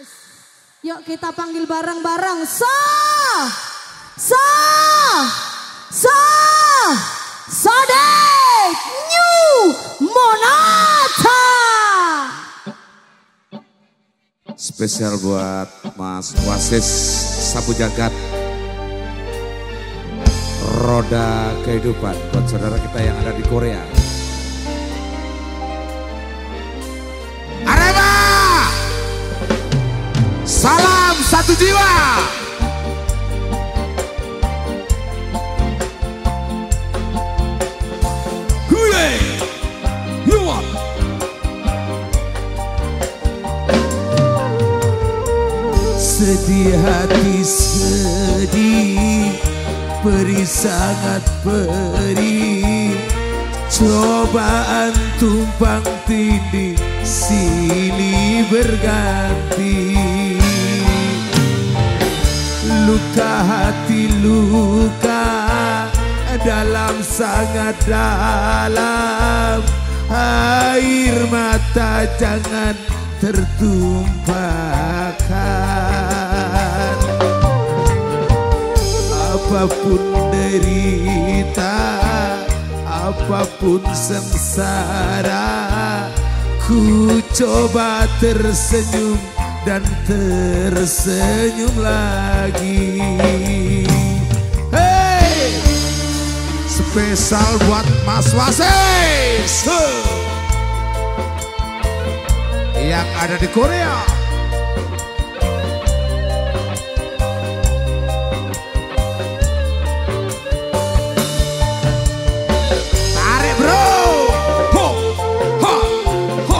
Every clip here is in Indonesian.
Yuk kita panggil bareng-bareng. Sodek New Monata. Spesial buat Mas Wasis Sapu Jagat. Roda kehidupan buat saudara kita yang ada di Korea. Arema! Salam satu jiwa! Hule! Yuan! Sedih hati sedih, perih sangat perih, cobaan tumpang tindih silih berganti. Luka hati luka dalam sangat dalam, air mata jangan tertumpahkan. Apapun derita, apapun sengsara, ku coba tersenyum dan tersenyum lagi. Hey! Spesial buat Mas Wasis yang ada di Korea. Tarik bro, ho, ho, ho.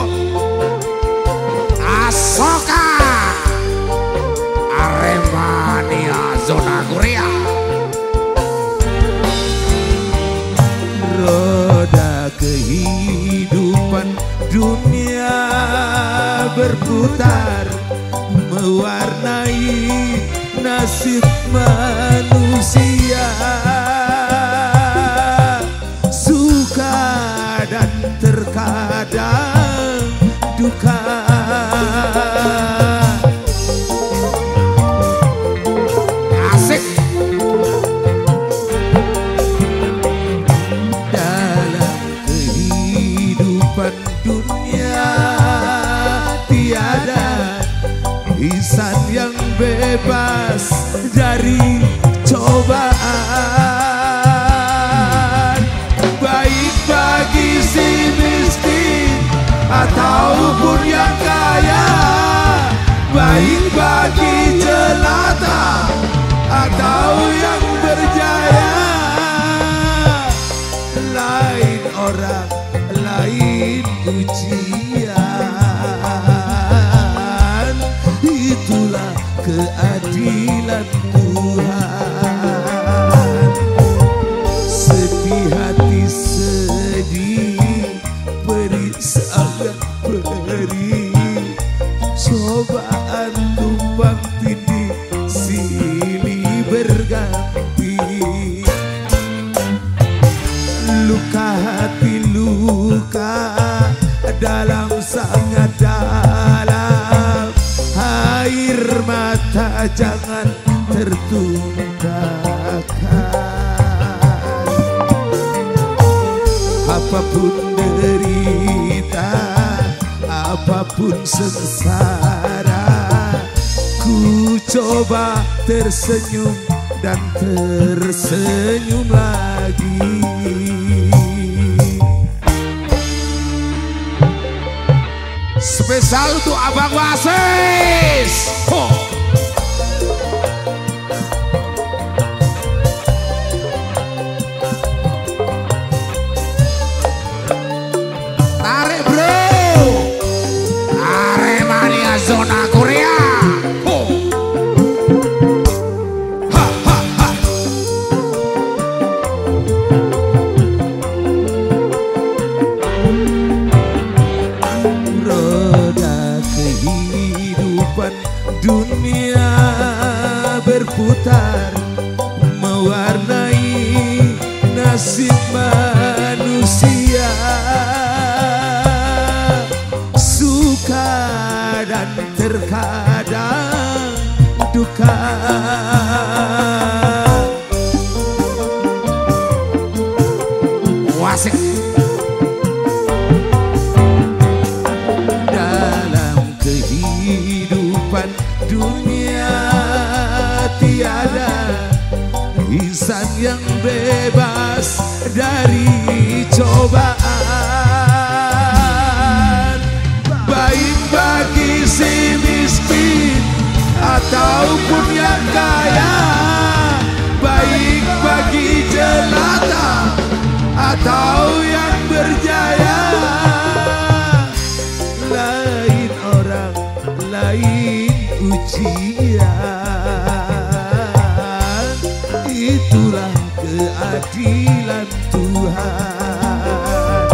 Asoka Aremania zona Korea. Roda kehidupan dunia berputar, mewarnai nasib manusia. Suka dan terkadang duka. Asik. Dalam kehidupan dunia tiada insan yang bebas dari cobaan, baik bagi si miskin ataupun yang kaya, baik bagi jelata atau yang berjaya. Lain orang, lain ujian, itulah keadilan Tuhan. Sedih hati sedih, perih sangat perih, cobaan tumpang tindih silih berganti. Luka hati luka dalam sangat dalam, air mata jangan tertumpahkan. Apapun derita, apapun sengsara, ku coba tersenyum dan tersenyum lagi. Spesial untuk Abang Wasis. Tarik bro, Aremania zona Korea. Ha, ha, ha. Roda kehidupan dunia berputar, mewarnai nasib manusia. Suka dan terkadang kadang duka. Wasik. Dalam kehidupan dunia tiada insan yang bebas dari cobaan. Baik bagi si miskin ataupun yang kaya, baik bagi jelata atau yang berjaya. Lain orang, lain ujian, itulah keadilan Tuhan.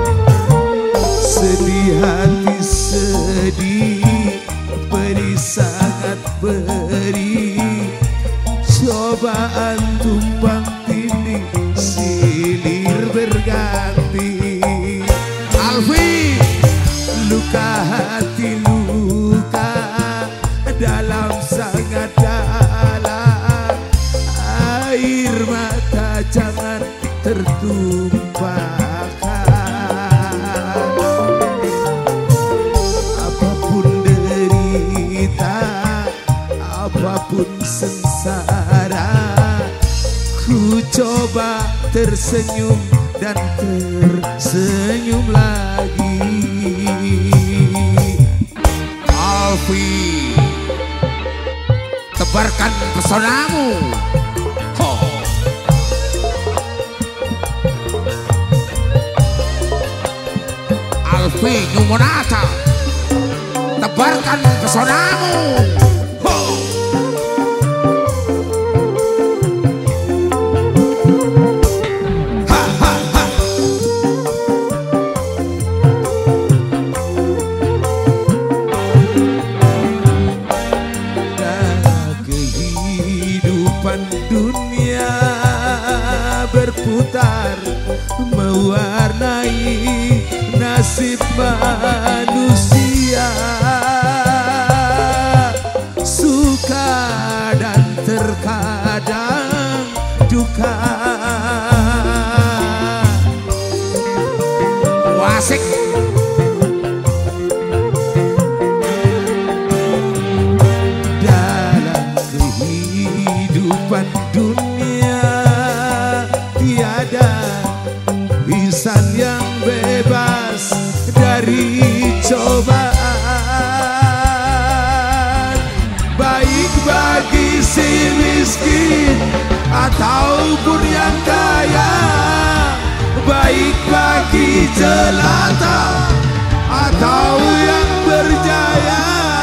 Sedih hati sedih, beri sangat beri, cobaan tumpang tindih silih berganti. Alfi, luka hati luka dalam sangat dalam, air mata jangan tertumpahkan. Apapun derita, apapun sengsara, ku coba tersenyum dan tersenyum lagi. Alfi, tebarkan pesonamu. Ho. Alfi Nyumonata, tebarkan pesonamu. Ho. Dunia berputar mewarnai nasib manusia, suka dan terkadang duka. Wasik. Dunia tiada insan yang bebas dari cobaan. Baik bagi si miskin ataupun yang kaya, baik bagi jelata atau yang berjaya.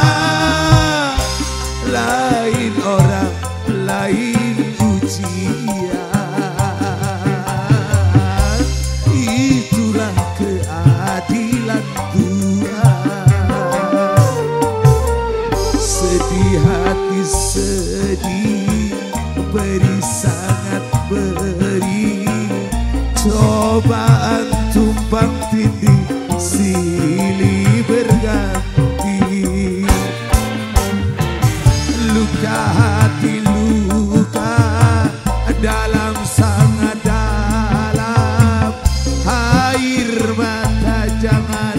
Lain orang, lain ujian, itulah keadilan Tuhan. Sedih hati sedih, beri sangat beri, cobaan tumpang tindih silih berganti. Luka hati luka dalam sangat dalam, air mata jangan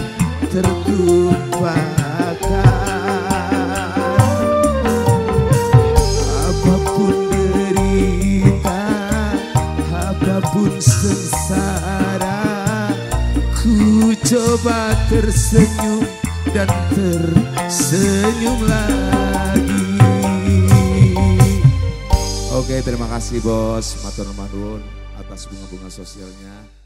tertumpahkan. Apapun derita, apapun sengsara, ku coba tersenyum dan tersenyum lagi. Oke, terima kasih Bos Matur nuwun atas bunga-bunga sosialnya.